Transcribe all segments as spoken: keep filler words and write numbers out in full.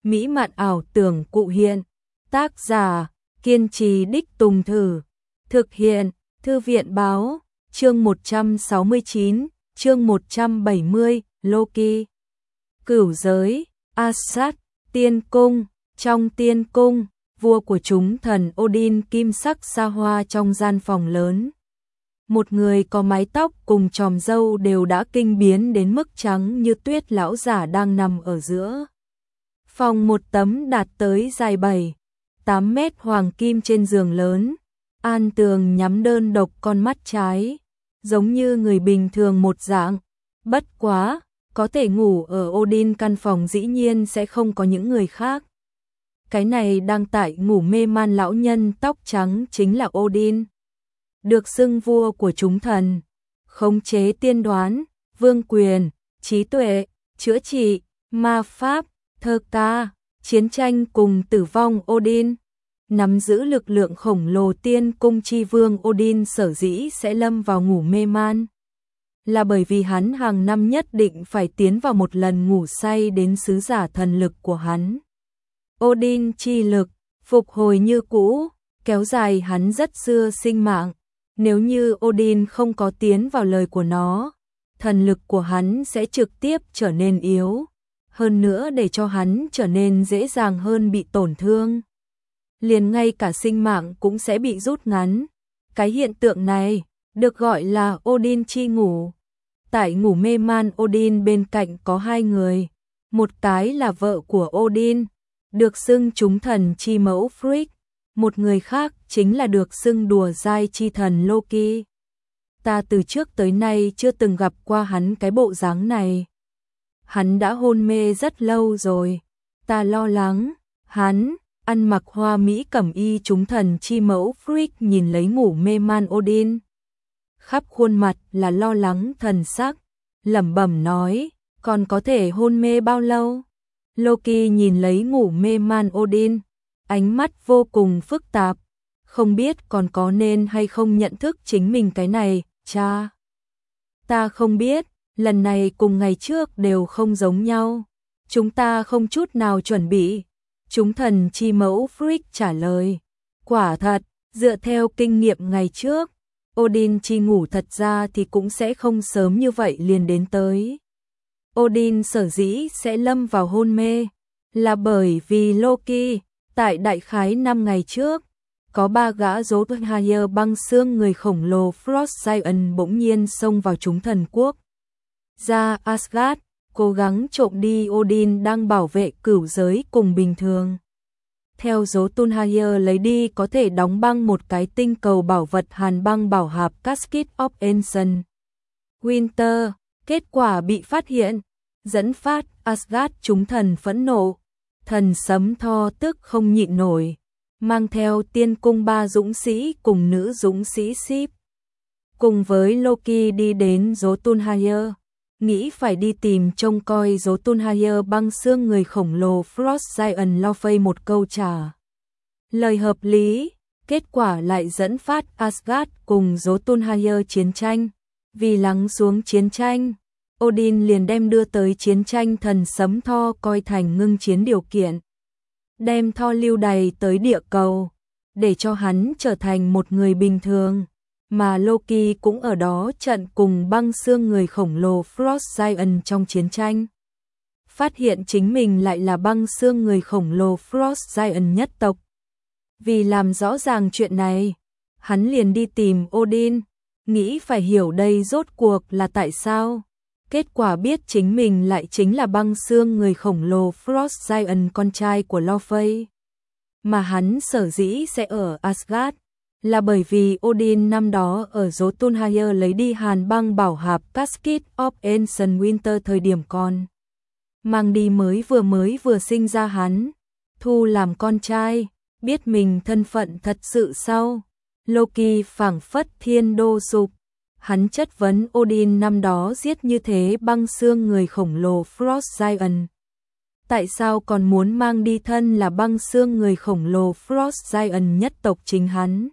mỹ mạn ảo tưởng cụ hiện. Tác giả, kiên trì đích tùng thử. Thực hiện, Thư viện báo, chương một trăm sáu mươi chín, chương một trăm bảy mươi, Loki. Cửu giới, Asgard, tiên cung, trong tiên cung, vua của chúng thần Odin kim sắc xa hoa trong gian phòng lớn. Một người có mái tóc cùng chòm râu đều đã kinh biến đến mức trắng như tuyết lão giả đang nằm ở giữa. Phòng một tấm đạt tới dài bảy, tám mét hoàng kim trên giường lớn, An Tường nhắm đơn độc con mắt trái, giống như người bình thường một dạng. Bất quá, có thể ngủ ở Odin căn phòng dĩ nhiên sẽ không có những người khác. Cái này đang tại ngủ mê man lão nhân tóc trắng chính là Odin. Được xưng vua của chúng thần, khống chế tiên đoán, vương quyền, trí tuệ, chữa trị, ma pháp, thơ ca, chiến tranh cùng tử vong Odin. Nắm giữ lực lượng khổng lồ tiên cung chi vương Odin sở dĩ sẽ lâm vào ngủ mê man. Là bởi vì hắn hàng năm nhất định phải tiến vào một lần ngủ say đến sứ giả thần lực của hắn. Odin chi lực, phục hồi như cũ, kéo dài hắn rất xưa sinh mạng. Nếu như Odin không có tiến vào lời của nó, thần lực của hắn sẽ trực tiếp trở nên yếu. Hơn nữa để cho hắn trở nên dễ dàng hơn bị tổn thương. Liền ngay cả sinh mạng cũng sẽ bị rút ngắn. Cái hiện tượng này được gọi là Odin chi ngủ. Tại ngủ mê man Odin bên cạnh có hai người. Một cái là vợ của Odin, được xưng chúng thần chi mẫu Frigg. Một người khác chính là được xưng đùa dai chi thần Loki. Ta từ trước tới nay chưa từng gặp qua hắn cái bộ dáng này. Hắn đã hôn mê rất lâu rồi. Ta lo lắng. Hắn, ăn mặc hoa mỹ cẩm y chúng thần chi mẫu Frigg nhìn lấy ngủ mê man Odin. Khắp khuôn mặt là lo lắng thần sắc, lẩm bẩm nói, còn có thể hôn mê bao lâu? Loki nhìn lấy ngủ mê man Odin, ánh mắt vô cùng phức tạp, không biết còn có nên hay không nhận thức chính mình cái này, cha. Ta không biết, lần này cùng ngày trước đều không giống nhau, chúng ta không chút nào chuẩn bị. Chúng thần chi mẫu Frigg trả lời, quả thật, dựa theo kinh nghiệm ngày trước, Odin chi ngủ thật ra thì cũng sẽ không sớm như vậy liền đến tới. Odin sở dĩ sẽ lâm vào hôn mê, là bởi vì Loki, tại đại khái năm ngày trước, có ba gã Jotunheim băng xương người khổng lồ Frost Giant bỗng nhiên xông vào chúng thần quốc. Ra Asgard, cố gắng trộm đi Odin đang bảo vệ cửu giới cùng bình thường. Theo Jotunheim lấy đi có thể đóng băng một cái tinh cầu bảo vật hàn băng bảo hạp Casket of Ancient Winter, kết quả bị phát hiện, dẫn phát Asgard chúng thần phẫn nộ. Thần sấm Thor tức không nhịn nổi, mang theo tiên cung ba dũng sĩ cùng nữ dũng sĩ Sif. Cùng với Loki đi đến Jotunheim, nghĩ phải đi tìm trông coi Jotunheim băng xương người khổng lồ Frost Giant lo phây một câu trả lời hợp lý, kết quả lại dẫn phát Asgard cùng Jotunheim chiến tranh. Vì lắng xuống chiến tranh, Odin liền đem đưa tới chiến tranh thần sấm Thor coi thành ngưng chiến điều kiện. Đem Thor lưu đày tới địa cầu, để cho hắn trở thành một người bình thường. Mà Loki cũng ở đó trận cùng băng xương người khổng lồ Frost Giant trong chiến tranh. Phát hiện chính mình lại là băng xương người khổng lồ Frost Giant nhất tộc. Vì làm rõ ràng chuyện này, hắn liền đi tìm Odin, nghĩ phải hiểu đây rốt cuộc là tại sao. Kết quả biết chính mình lại chính là băng xương người khổng lồ Frost Giant con trai của Laufey. Mà hắn sở dĩ sẽ ở Asgard, là bởi vì Odin năm đó ở Jotunheim lấy đi hàn băng bảo hạp Casket of Ancient Winter thời điểm con. Mang đi mới vừa mới vừa sinh ra hắn, thu làm con trai, biết mình thân phận thật sự sau. Loki phảng phất thiên đô sụp, hắn chất vấn Odin năm đó giết như thế băng xương người khổng lồ Frost Giant. Tại sao còn muốn mang đi thân là băng xương người khổng lồ Frost Giant nhất tộc chính hắn?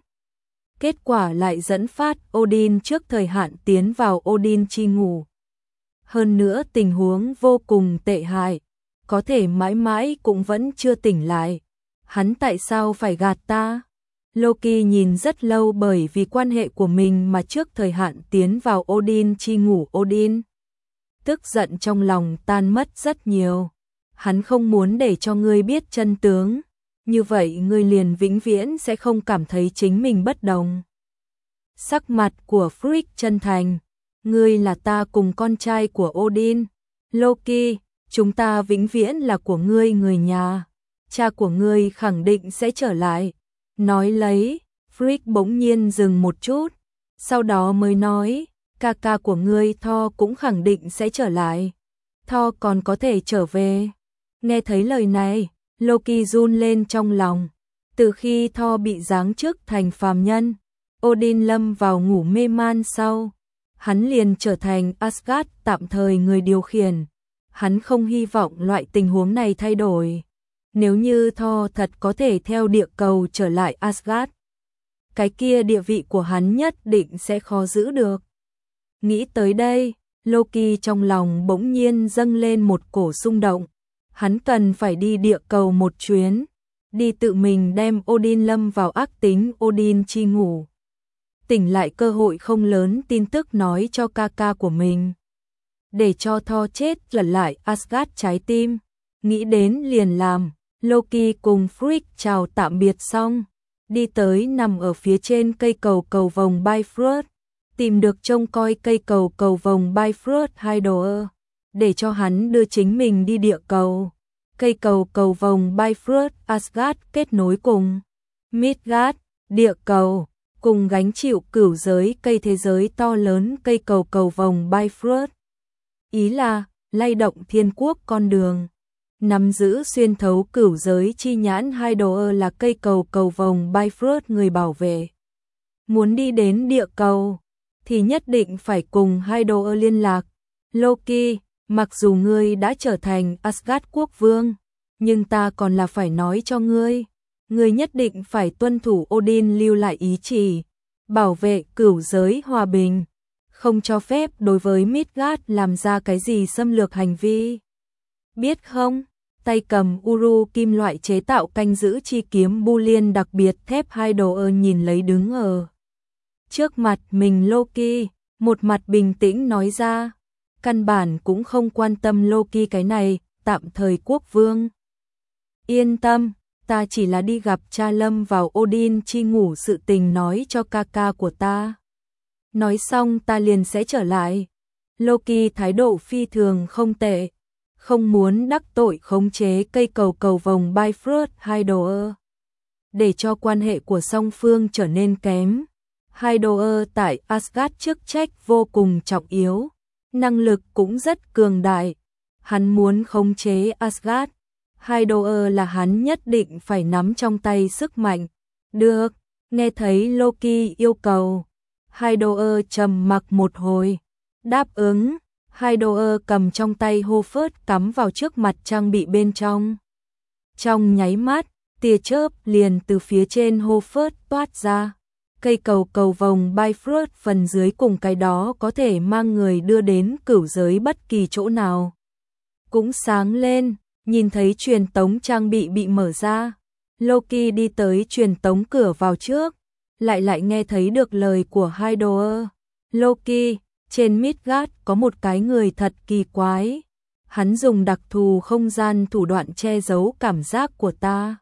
Kết quả lại dẫn phát Odin trước thời hạn tiến vào Odin chi ngủ. Hơn nữa tình huống vô cùng tệ hại. có thể mãi mãi cũng vẫn chưa tỉnh lại. Hắn tại sao phải gạt ta? Loki nhìn rất lâu bởi vì quan hệ của mình mà trước thời hạn tiến vào Odin chi ngủ Odin. Tức giận trong lòng tan mất rất nhiều. Hắn không muốn để cho ngươi biết chân tướng. Như vậy ngươi liền vĩnh viễn sẽ không cảm thấy chính mình bất đồng. Sắc mặt của Frigg chân thành. Ngươi là ta cùng con trai của Odin. Loki, chúng ta vĩnh viễn là của ngươi người nhà. Cha của ngươi khẳng định sẽ trở lại. Nói lấy, Frigg bỗng nhiên dừng một chút. Sau đó mới nói, ca ca của ngươi Thor cũng khẳng định sẽ trở lại. Thor còn có thể trở về. Nghe thấy lời này, Loki run lên trong lòng. Từ khi Thor bị giáng chức thành phàm nhân, Odin lâm vào ngủ mê man sau. Hắn liền trở thành Asgard tạm thời người điều khiển. Hắn không hy vọng loại tình huống này thay đổi. Nếu như Thor thật có thể theo địa cầu trở lại Asgard, cái kia địa vị của hắn nhất định sẽ khó giữ được. Nghĩ tới đây, Loki trong lòng bỗng nhiên dâng lên một cổ xung động. Hắn cần phải đi địa cầu một chuyến, đi tự mình đem Odin lâm vào ác tính Odin chi ngủ. Tỉnh lại cơ hội không lớn tin tức nói cho ca ca của mình. Để cho Thor chết lật lại Asgard trái tim. Nghĩ đến liền làm, Loki cùng Frigg chào tạm biệt xong. Đi tới nằm ở phía trên cây cầu cầu vồng Bifrost. Tìm được trông coi cây cầu cầu vồng Bifrost Hydor. Để cho hắn đưa chính mình đi địa cầu. Cây cầu cầu vồng Bifrost Asgard kết nối cùng Midgard, địa cầu. Cùng gánh chịu cửu giới cây thế giới to lớn cây cầu cầu vồng Bifrost. Ý là, lay động thiên quốc con đường. Nắm giữ xuyên thấu cửu giới chi nhãn Hydor là cây cầu cầu vồng Bifrost người bảo vệ. Muốn đi đến địa cầu, thì nhất định phải cùng Hydor liên lạc. Loki, mặc dù ngươi đã trở thành Asgard quốc vương, nhưng ta còn là phải nói cho ngươi. Ngươi nhất định phải tuân thủ Odin lưu lại ý chỉ, bảo vệ cửu giới hòa bình, không cho phép đối với Midgard làm ra cái gì xâm lược hành vi. Biết không? Tay cầm Uru kim loại chế tạo canh giữ chi kiếm Boolean đặc biệt thép Hydor nhìn lấy đứng ở trước mặt mình Loki, một mặt bình tĩnh nói ra, căn bản cũng không quan tâm Loki cái này, tạm thời quốc vương. Yên tâm, ta chỉ là đi gặp cha lâm vào Odin chi ngủ sự tình nói cho ca ca của ta. Nói xong ta liền sẽ trở lại. Loki thái độ phi thường không tệ, không muốn đắc tội khống chế cây cầu cầu vồng Bifrost Hydor. Để cho quan hệ của song phương trở nên kém. Hydor tại Asgard chức trách vô cùng trọng yếu, năng lực cũng rất cường đại. Hắn muốn khống chế Asgard. Hydor là hắn nhất định phải nắm trong tay sức mạnh. Được, nghe thấy Loki yêu cầu. Hydor trầm mặc một hồi. Đáp ứng, Hydor cầm trong tay hô phớt cắm vào trước mặt trang bị bên trong. Trong nháy mắt, tia chớp liền từ phía trên hô phớt toát ra. Cây cầu cầu vồng Bifrost phần dưới cùng cái đó có thể mang người đưa đến cửu giới bất kỳ chỗ nào. Cũng sáng lên. Nhìn thấy truyền tống trang bị bị mở ra, Loki đi tới truyền tống cửa vào trước, lại lại nghe thấy được lời của Hydor. Loki, trên Midgard có một cái người thật kỳ quái. Hắn dùng đặc thù không gian thủ đoạn che giấu cảm giác của ta.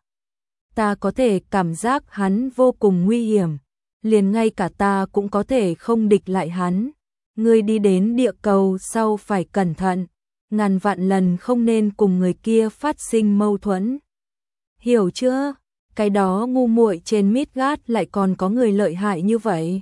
Ta có thể cảm giác hắn vô cùng nguy hiểm, liền ngay cả ta cũng có thể không địch lại hắn. Ngươi đi đến địa cầu sau phải cẩn thận. Ngàn vạn lần không nên cùng người kia phát sinh mâu thuẫn. Hiểu chưa? Cái đó ngu muội trên Midgard lại còn có người lợi hại như vậy.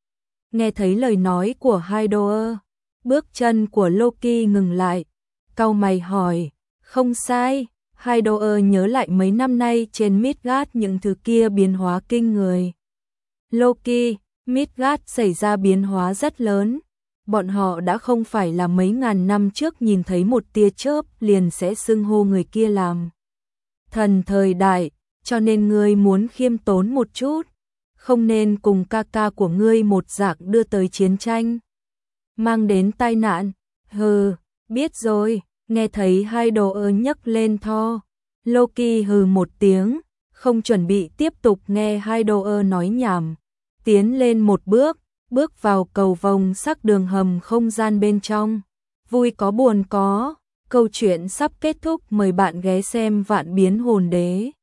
Nghe thấy lời nói của Hydor, bước chân của Loki ngừng lại, cau mày hỏi, không sai, Hydor nhớ lại mấy năm nay trên Midgard những thứ kia biến hóa kinh người. Loki, Midgard xảy ra biến hóa rất lớn. Bọn họ đã không phải là mấy ngàn năm trước nhìn thấy một tia chớp liền sẽ xưng hô người kia làm thần thời đại, cho nên ngươi muốn khiêm tốn một chút, không nên cùng ca ca của ngươi một dạng đưa tới chiến tranh, mang đến tai nạn. Hừ, biết rồi, Nghe thấy hai đồ ơ nhấc lên Thor, Loki hừ một tiếng, không chuẩn bị tiếp tục nghe hai đồ ơ nói nhảm, tiến lên một bước, bước vào cầu vồng sắc đường hầm không gian bên trong. Vui có buồn có, câu chuyện sắp kết thúc, mời bạn ghé xem Vạn Biến Hồn Đế.